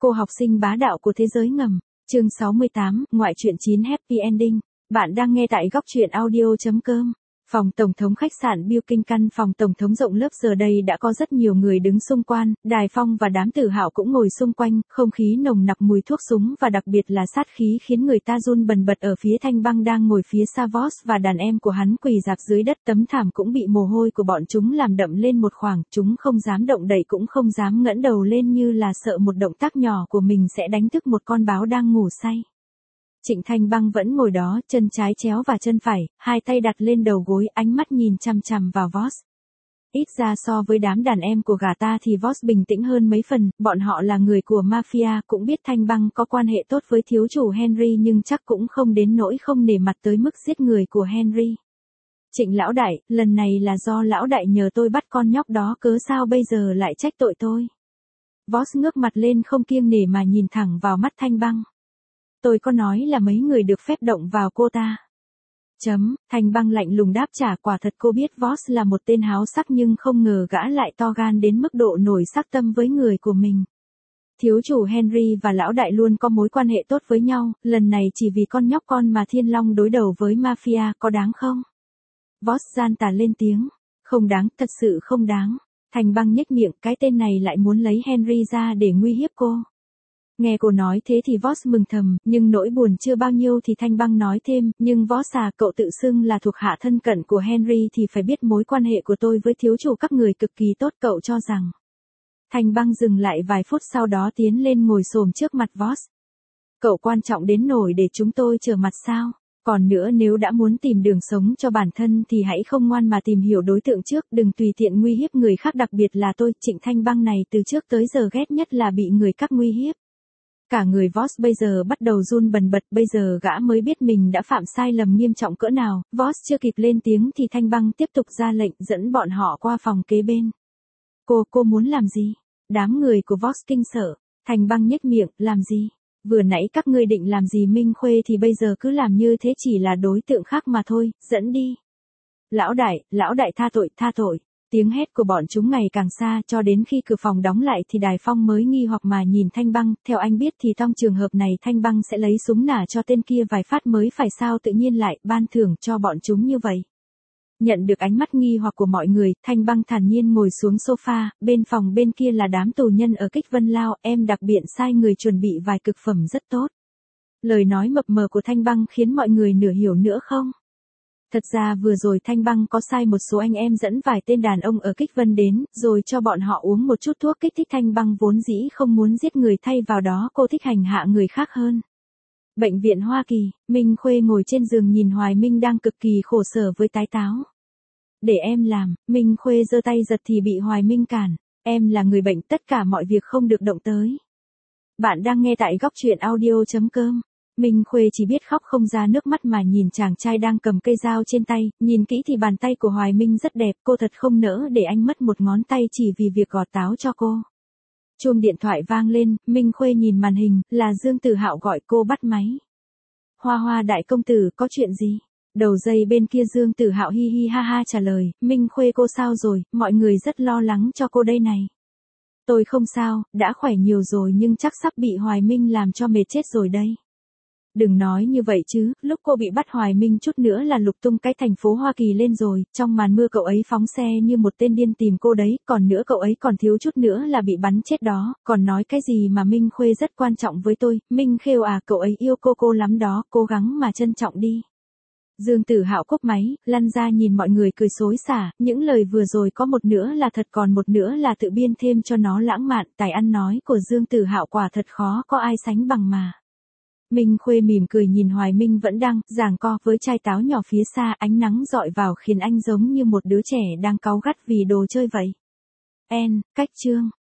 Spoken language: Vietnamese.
Cô học sinh bá đạo của thế giới ngầm. Chương 68, ngoại truyện 9 Happy Ending. Bạn đang nghe tại góc truyện audio.com. Phòng tổng thống khách sạn Building, căn phòng tổng thống rộng lớp giờ đây đã có rất nhiều người đứng xung quanh, Đài Phong và đám tử hạo cũng ngồi xung quanh, không khí nồng nặc mùi thuốc súng và đặc biệt là sát khí khiến người ta run bần bật. Ở phía Thanh Băng đang ngồi phía xa Voss và đàn em của hắn quỳ rạp dưới đất, tấm thảm cũng bị mồ hôi của bọn chúng làm đậm lên một khoảng, chúng không dám động đậy cũng không dám ngẩng đầu lên, như là sợ một động tác nhỏ của mình sẽ đánh thức một con báo đang ngủ say. Trịnh Thanh Băng vẫn ngồi đó, chân trái chéo và chân phải, hai tay đặt lên đầu gối, ánh mắt nhìn chằm chằm vào Voss. Ít ra so với đám đàn em của gã ta thì Voss bình tĩnh hơn mấy phần, bọn họ là người của mafia, cũng biết Thanh Băng có quan hệ tốt với thiếu chủ Henry nhưng chắc cũng không đến nỗi không nể mặt tới mức giết người của Henry. Trịnh lão đại, lần này là do lão đại nhờ tôi bắt con nhóc đó, cớ sao bây giờ lại trách tội tôi? Voss ngước mặt lên không kiêng nể mà nhìn thẳng vào mắt Thanh Băng. Tôi có nói là mấy người được phép động vào cô ta. Thanh Băng lạnh lùng đáp trả, quả thật cô biết Voss là một tên háo sắc nhưng không ngờ gã lại to gan đến mức độ nổi sắc tâm với người của mình. Thiếu chủ Henry và lão đại luôn có mối quan hệ tốt với nhau, lần này chỉ vì con nhóc con mà Thiên Long đối đầu với mafia, có đáng không? Voss gian tà lên tiếng. Không đáng, thật sự không đáng. Thanh Băng nhếch miệng, cái tên này lại muốn lấy Henry ra để nguy hiếp cô. Nghe cô nói thế thì Voss mừng thầm, nhưng nỗi buồn chưa bao nhiêu thì Thanh Băng nói thêm, nhưng Voss à, cậu tự xưng là thuộc hạ thân cận của Henry thì phải biết mối quan hệ của tôi với thiếu chủ các người cực kỳ tốt, cậu cho rằng. Thanh Băng dừng lại vài phút sau đó tiến lên ngồi xổm trước mặt Voss. Cậu quan trọng đến nổi để chúng tôi trở mặt sao? Còn nữa, nếu đã muốn tìm đường sống cho bản thân thì hãy không ngoan mà tìm hiểu đối tượng trước, đừng tùy tiện nguy hiếp người khác, đặc biệt là tôi. Trịnh Thanh Băng này từ trước tới giờ ghét nhất là bị người khác nguy hiếp. Cả người Voss bây giờ bắt đầu run bần bật, bây giờ gã mới biết mình đã phạm sai lầm nghiêm trọng cỡ nào. Voss chưa kịp lên tiếng thì Thanh Băng tiếp tục ra lệnh, dẫn bọn họ qua phòng kế bên. Cô muốn làm gì? Đám người của Voss kinh sợ. Thanh Băng nhếch miệng, làm gì? Vừa nãy các ngươi định làm gì Minh Khuê thì bây giờ cứ làm như thế, chỉ là đối tượng khác mà thôi, dẫn đi. Lão đại tha tội. Tiếng hét của bọn chúng ngày càng xa, cho đến khi cửa phòng đóng lại thì Đài Phong mới nghi hoặc mà nhìn Thanh Băng, theo anh biết thì trong trường hợp này Thanh Băng sẽ lấy súng nả cho tên kia vài phát mới phải, sao tự nhiên lại ban thưởng cho bọn chúng như vậy. Nhận được ánh mắt nghi hoặc của mọi người, Thanh Băng thản nhiên ngồi xuống sofa, bên phòng bên kia là đám tù nhân ở Kích Vân Lao, em đặc biệt sai người chuẩn bị vài cực phẩm rất tốt. Lời nói mập mờ của Thanh Băng khiến mọi người nửa hiểu nữa không? Thật ra vừa rồi Thanh Băng có sai một số anh em dẫn vài tên đàn ông ở Kích Vân đến, rồi cho bọn họ uống một chút thuốc kích thích. Thanh Băng vốn dĩ không muốn giết người, thay vào đó cô thích hành hạ người khác hơn. Bệnh viện Hoa Kỳ, Minh Khuê ngồi trên giường nhìn Hoài Minh đang cực kỳ khổ sở với tái táo. Để em làm, Minh Khuê giơ tay giật thì bị Hoài Minh cản. Em là người bệnh, tất cả mọi việc không được động tới. Bạn đang nghe tại góc truyện audio.com. Minh Khuê chỉ biết khóc không ra nước mắt mà nhìn chàng trai đang cầm cây dao trên tay, nhìn kỹ thì bàn tay của Hoài Minh rất đẹp, cô thật không nỡ để anh mất một ngón tay chỉ vì việc gọt táo cho cô. Chuông điện thoại vang lên, Minh Khuê nhìn màn hình, là Dương Tử Hạo gọi, cô bắt máy. Hoa đại công tử, có chuyện gì? Đầu dây bên kia Dương Tử Hạo hi hi ha ha trả lời, Minh Khuê cô sao rồi, mọi người rất lo lắng cho cô đây này. Tôi không sao, đã khỏe nhiều rồi nhưng chắc sắp bị Hoài Minh làm cho mệt chết rồi đây. Đừng nói như vậy chứ, lúc cô bị bắt Hoài Minh chút nữa là lục tung cái thành phố Hoa Kỳ lên rồi, trong màn mưa cậu ấy phóng xe như một tên điên tìm cô đấy, còn nữa cậu ấy còn thiếu chút nữa là bị bắn chết đó, còn nói cái gì mà Minh Khuê rất quan trọng với tôi, Minh Khêu à, cậu ấy yêu cô lắm đó, cố gắng mà trân trọng đi. Dương Tử Hạo cúp máy, lăn ra nhìn mọi người cười xối xả, những lời vừa rồi có một nửa là thật còn một nửa là tự biên thêm cho nó lãng mạn, tài ăn nói của Dương Tử Hạo quả thật khó có ai sánh bằng mà. Minh Khuê mỉm cười nhìn Hoài Minh vẫn đang giằng co với chai táo nhỏ phía xa, ánh nắng dọi vào khiến anh giống như một đứa trẻ đang cáu gắt vì đồ chơi vậy. Cách chương